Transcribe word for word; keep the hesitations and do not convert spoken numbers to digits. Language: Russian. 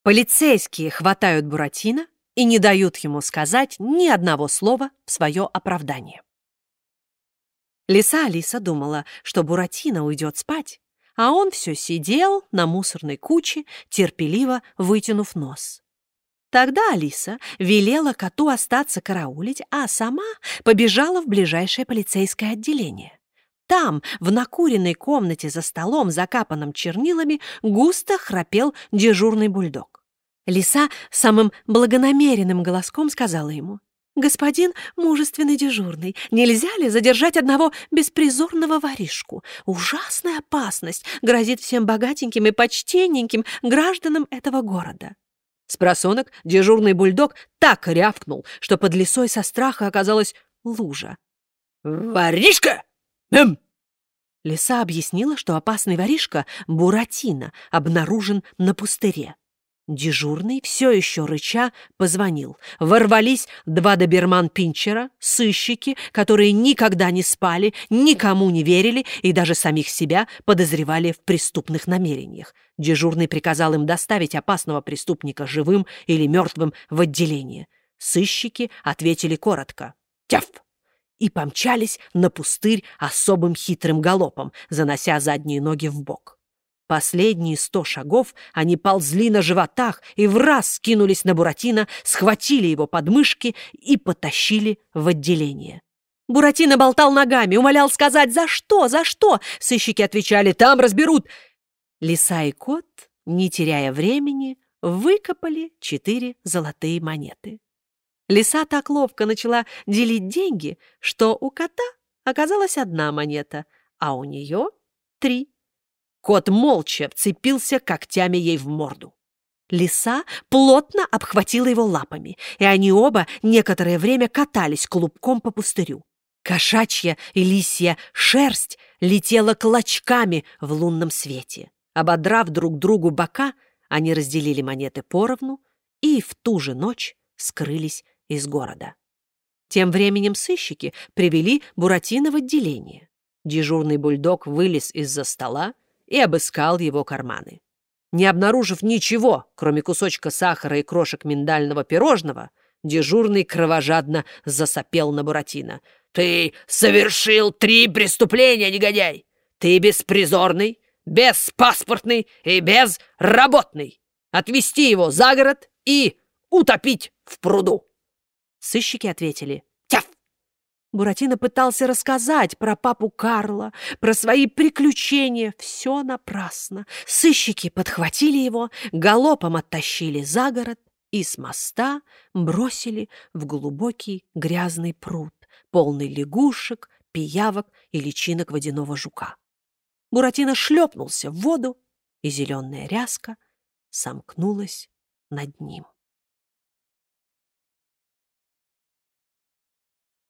Полицейские хватают Буратино и не дают ему сказать ни одного слова в свое оправдание. Лиса Алиса думала, что Буратино уйдет спать, а он все сидел на мусорной куче, терпеливо вытянув нос. Тогда Алиса велела коту остаться караулить, а сама побежала в ближайшее полицейское отделение. Там, в накуренной комнате за столом, закапанным чернилами, густо храпел дежурный бульдог. Лиса самым благонамеренным голоском сказала ему: «Господин мужественный дежурный, нельзя ли задержать одного беспризорного воришку? Ужасная опасность грозит всем богатеньким и почтенненьким гражданам этого города». Спросонок дежурный бульдог так рявкнул, что под лисой со страха оказалась лужа. «Воришка! Эм!» Лиса объяснила, что опасный воришка Буратино обнаружен на пустыре. Дежурный, все еще рыча, позвонил. Ворвались два доберман-пинчера, сыщики, которые никогда не спали, никому не верили и даже самих себя подозревали в преступных намерениях. Дежурный приказал им доставить опасного преступника живым или мертвым в отделение. Сыщики ответили коротко: «Тяф!» и помчались на пустырь особым хитрым галопом, занося задние ноги в бок. Последние сто шагов они ползли на животах и враз скинулись на Буратино, схватили его подмышки и потащили в отделение. Буратино болтал ногами, умолял сказать: «За что? За что?» Сыщики отвечали: «Там разберут». Лиса и кот, не теряя времени, выкопали четыре золотые монеты. Лиса так ловко начала делить деньги, что у кота оказалась одна монета, а у нее три. Кот молча вцепился когтями ей в морду. Лиса плотно обхватила его лапами, и они оба некоторое время катались клубком по пустырю. Кошачья и лисья шерсть летела клочками в лунном свете. Ободрав друг другу бока, они разделили монеты поровну и в ту же ночь скрылись из города. Тем временем сыщики привели Буратино в отделение. Дежурный бульдог вылез из-за стола и обыскал его карманы. Не обнаружив ничего, кроме кусочка сахара и крошек миндального пирожного, дежурный кровожадно засопел на Буратино. «Ты совершил три преступления, негодяй! Ты беспризорный, беспаспортный и безработный! Отвезти его за город и утопить в пруду!» Сыщики ответили: «Тяф!» Буратино пытался рассказать про папу Карла, про свои приключения. Все напрасно. Сыщики подхватили его, галопом оттащили за город и с моста бросили в глубокий грязный пруд, полный лягушек, пиявок и личинок водяного жука. Буратино шлепнулся в воду, и зеленая ряска сомкнулась над ним.